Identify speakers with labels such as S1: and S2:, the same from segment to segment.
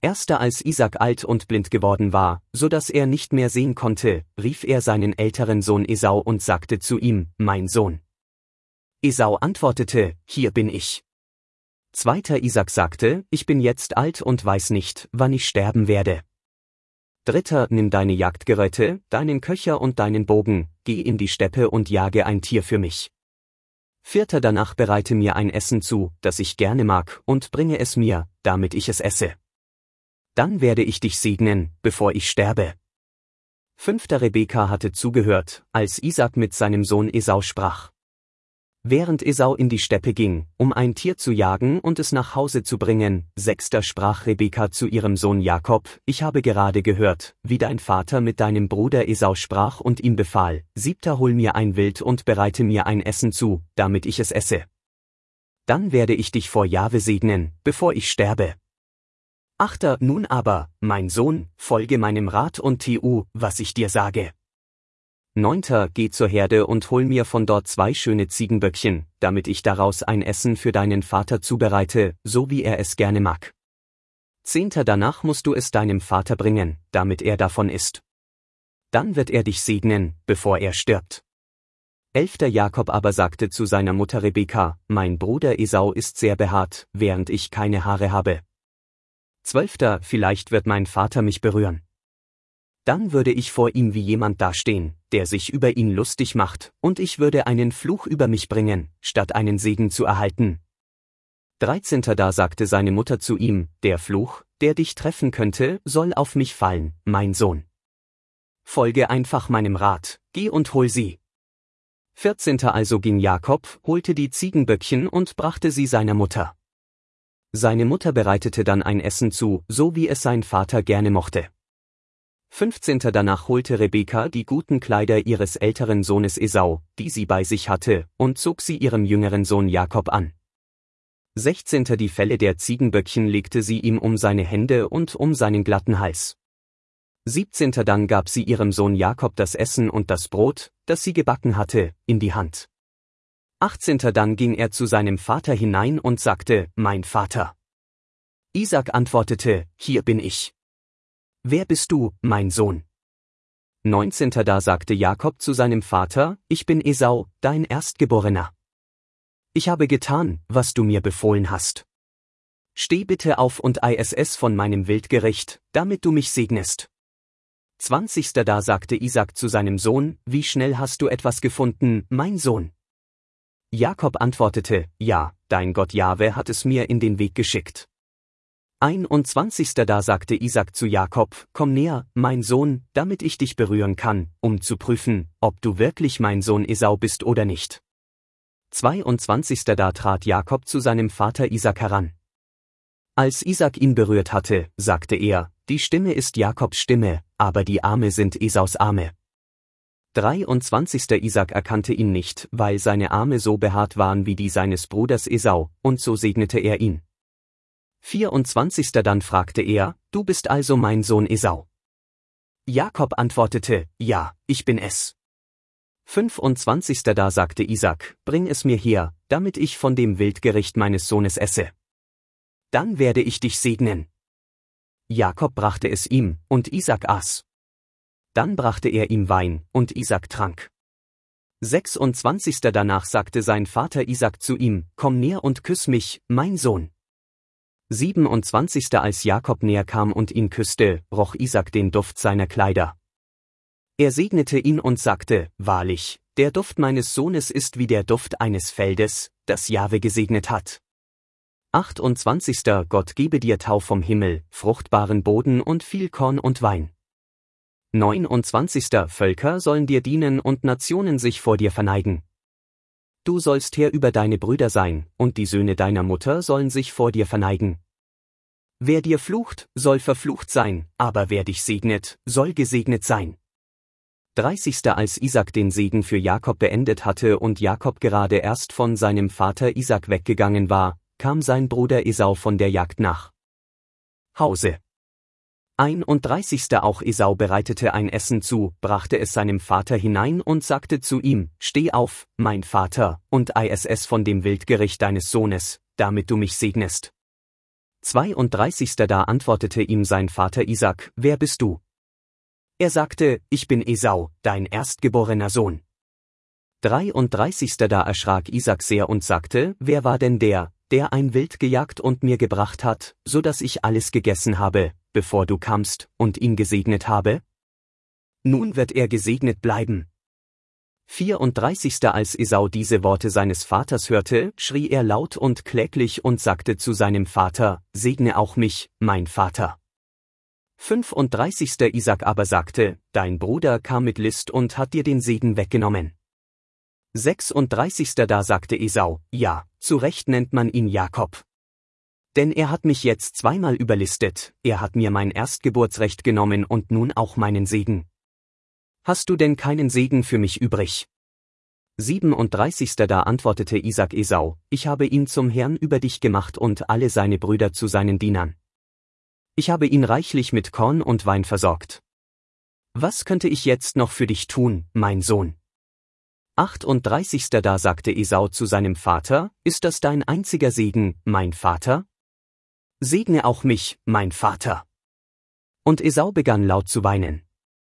S1: Erst als Isaak alt und blind geworden war, so dass er nicht mehr sehen konnte, rief er seinen älteren Sohn Esau und sagte zu ihm, mein Sohn. Esau antwortete, hier bin ich. Zweiter Isaak sagte, ich bin jetzt alt und weiß nicht, wann ich sterben werde. Dritter, nimm deine Jagdgeräte, deinen Köcher und deinen Bogen, geh in die Steppe und jage ein Tier für mich. Vierter, danach bereite mir ein Essen zu, das ich gerne mag, und bringe es mir, damit ich es esse. Dann werde ich dich segnen, bevor ich sterbe. Fünfter, Rebekka hatte zugehört, als Isaak mit seinem Sohn Esau sprach. Während Esau in die Steppe ging, um ein Tier zu jagen und es nach Hause zu bringen, sechster, sprach Rebekka zu ihrem Sohn Jakob, ich habe gerade gehört, wie dein Vater mit deinem Bruder Esau sprach und ihm befahl, siebter, hol mir ein Wild und bereite mir ein Essen zu, damit ich es esse. Dann werde ich dich vor Jahwe segnen, bevor ich sterbe. Achter, nun aber, mein Sohn, folge meinem Rat und tu, was ich dir sage. Neunter, geh zur Herde und hol mir von dort 2 schöne Ziegenböckchen, damit ich daraus ein Essen für deinen Vater zubereite, so wie er es gerne mag. Zehnter, danach musst du es deinem Vater bringen, damit er davon isst. Dann wird er dich segnen, bevor er stirbt. 11. Jakob aber sagte zu seiner Mutter Rebekka, mein Bruder Esau ist sehr behaart, während ich keine Haare habe. 12. Vielleicht wird mein Vater mich berühren. Dann würde ich vor ihm wie jemand dastehen, der sich über ihn lustig macht, und ich würde einen Fluch über mich bringen, statt einen Segen zu erhalten. 13. Da sagte seine Mutter zu ihm, der Fluch, der dich treffen könnte, soll auf mich fallen, mein Sohn. Folge einfach meinem Rat, geh und hol sie. 14. Also ging Jakob, holte die Ziegenböckchen und brachte sie seiner Mutter. Seine Mutter bereitete dann ein Essen zu, so wie es sein Vater gerne mochte. 15. Danach holte Rebekka die guten Kleider ihres älteren Sohnes Esau, die sie bei sich hatte, und zog sie ihrem jüngeren Sohn Jakob an. 16. Die Felle der Ziegenböckchen legte sie ihm um seine Hände und um seinen glatten Hals. 17. Dann gab sie ihrem Sohn Jakob das Essen und das Brot, das sie gebacken hatte, in die Hand. 18. Dann ging er zu seinem Vater hinein und sagte, mein Vater. Isaak antwortete, hier bin ich. Wer bist du, mein Sohn? 19. Da sagte Jakob zu seinem Vater, ich bin Esau, dein Erstgeborener. Ich habe getan, was du mir befohlen hast. Steh bitte auf und iss von meinem Wildgericht, damit du mich segnest. 20. Da sagte Isaak zu seinem Sohn, wie schnell hast du etwas gefunden, mein Sohn? Jakob antwortete, ja, dein Gott Jahwe hat es mir in den Weg geschickt. 21. Da sagte Isaak zu Jakob, komm näher, mein Sohn, damit ich dich berühren kann, um zu prüfen, ob du wirklich mein Sohn Esau bist oder nicht. 22. Da trat Jakob zu seinem Vater Isaak heran. Als Isaak ihn berührt hatte, sagte er, die Stimme ist Jakobs Stimme, aber die Arme sind Esaus Arme. 23. Isaak erkannte ihn nicht, weil seine Arme so behaart waren wie die seines Bruders Esau, und so segnete er ihn. 24. Dann fragte er, du bist also mein Sohn Esau. Jakob antwortete, ja, ich bin es. 25. Da sagte Isaak, bring es mir her, damit ich von dem Wildgericht meines Sohnes esse. Dann werde ich dich segnen. Jakob brachte es ihm, und Isaak aß. Dann brachte er ihm Wein, und Isaak trank. 26. Danach sagte sein Vater Isaak zu ihm, komm näher und küss mich, mein Sohn. 27. Als Jakob näher kam und ihn küsste, roch Isaak den Duft seiner Kleider. Er segnete ihn und sagte, wahrlich, der Duft meines Sohnes ist wie der Duft eines Feldes, das Jahwe gesegnet hat. 28. Gott gebe dir Tau vom Himmel, fruchtbaren Boden und viel Korn und Wein. 29. Völker sollen dir dienen und Nationen sich vor dir verneigen. Du sollst Herr über deine Brüder sein, und die Söhne deiner Mutter sollen sich vor dir verneigen. Wer dir flucht, soll verflucht sein, aber wer dich segnet, soll gesegnet sein. 30. Als Isaak den Segen für Jakob beendet hatte und Jakob gerade erst von seinem Vater Isaak weggegangen war, kam sein Bruder Esau von der Jagd nach Hause. 31. Auch Esau bereitete ein Essen zu, brachte es seinem Vater hinein und sagte zu ihm, steh auf, mein Vater, und iss von dem Wildgericht deines Sohnes, damit du mich segnest. 32. Da antwortete ihm sein Vater Isaac, wer bist du? Er sagte, ich bin Esau, dein erstgeborener Sohn. 33. Da erschrak Isaac sehr und sagte, wer war denn der ein Wild gejagt und mir gebracht hat, so dass ich alles gegessen habe, bevor du kamst, und ihn gesegnet habe? Nun wird er gesegnet bleiben. 34. Als Esau diese Worte seines Vaters hörte, schrie er laut und kläglich und sagte zu seinem Vater, segne auch mich, mein Vater. 35. Isaac aber sagte, dein Bruder kam mit List und hat dir den Segen weggenommen. 36. Da sagte Esau, ja, zu Recht nennt man ihn Jakob. Denn er hat mich jetzt zweimal überlistet, er hat mir mein Erstgeburtsrecht genommen und nun auch meinen Segen. Hast du denn keinen Segen für mich übrig? 37. Da antwortete Isaac Esau, ich habe ihn zum Herrn über dich gemacht und alle seine Brüder zu seinen Dienern. Ich habe ihn reichlich mit Korn und Wein versorgt. Was könnte ich jetzt noch für dich tun, mein Sohn? 38. Da sagte Esau zu seinem Vater, ist das dein einziger Segen, mein Vater? Segne auch mich, mein Vater. Und Esau begann laut zu weinen.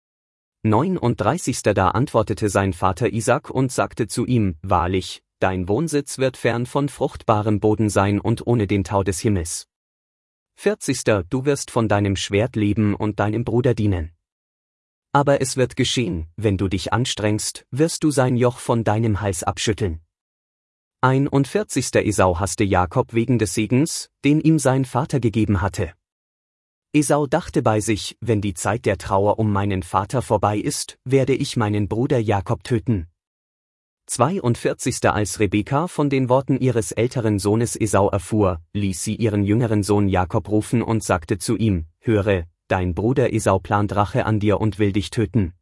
S1: 39. Da antwortete sein Vater Isaac und sagte zu ihm, wahrlich, dein Wohnsitz wird fern von fruchtbarem Boden sein und ohne den Tau des Himmels. 40. Du wirst von deinem Schwert leben und deinem Bruder dienen. Aber es wird geschehen, wenn du dich anstrengst, wirst du sein Joch von deinem Hals abschütteln. 41. Esau hasste Jakob wegen des Segens, den ihm sein Vater gegeben hatte. Esau dachte bei sich, wenn die Zeit der Trauer um meinen Vater vorbei ist, werde ich meinen Bruder Jakob töten. 42. Als Rebekka von den Worten ihres älteren Sohnes Esau erfuhr, ließ sie ihren jüngeren Sohn Jakob rufen und sagte zu ihm, höre, dein Bruder Esau plant Rache an dir und will dich töten.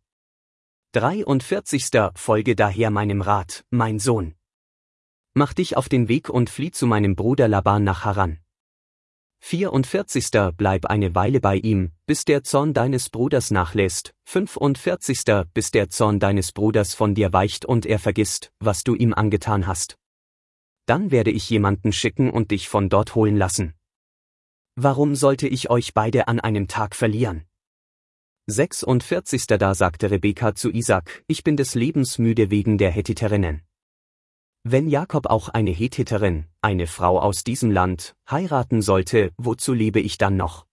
S1: 43. Folge daher meinem Rat, mein Sohn. Mach dich auf den Weg und flieh zu meinem Bruder Laban nach Haran. 44. Bleib eine Weile bei ihm, bis der Zorn deines Bruders nachlässt. 45. Bis der Zorn deines Bruders von dir weicht und er vergisst, was du ihm angetan hast. Dann werde ich jemanden schicken und dich von dort holen lassen. Warum sollte ich euch beide an einem Tag verlieren? 46. Da sagte Rebekka zu Isaac, ich bin des Lebens müde wegen der Hethitherinnen. Wenn Jakob auch eine Hethiterin, eine Frau aus diesem Land, heiraten sollte, wozu lebe ich dann noch?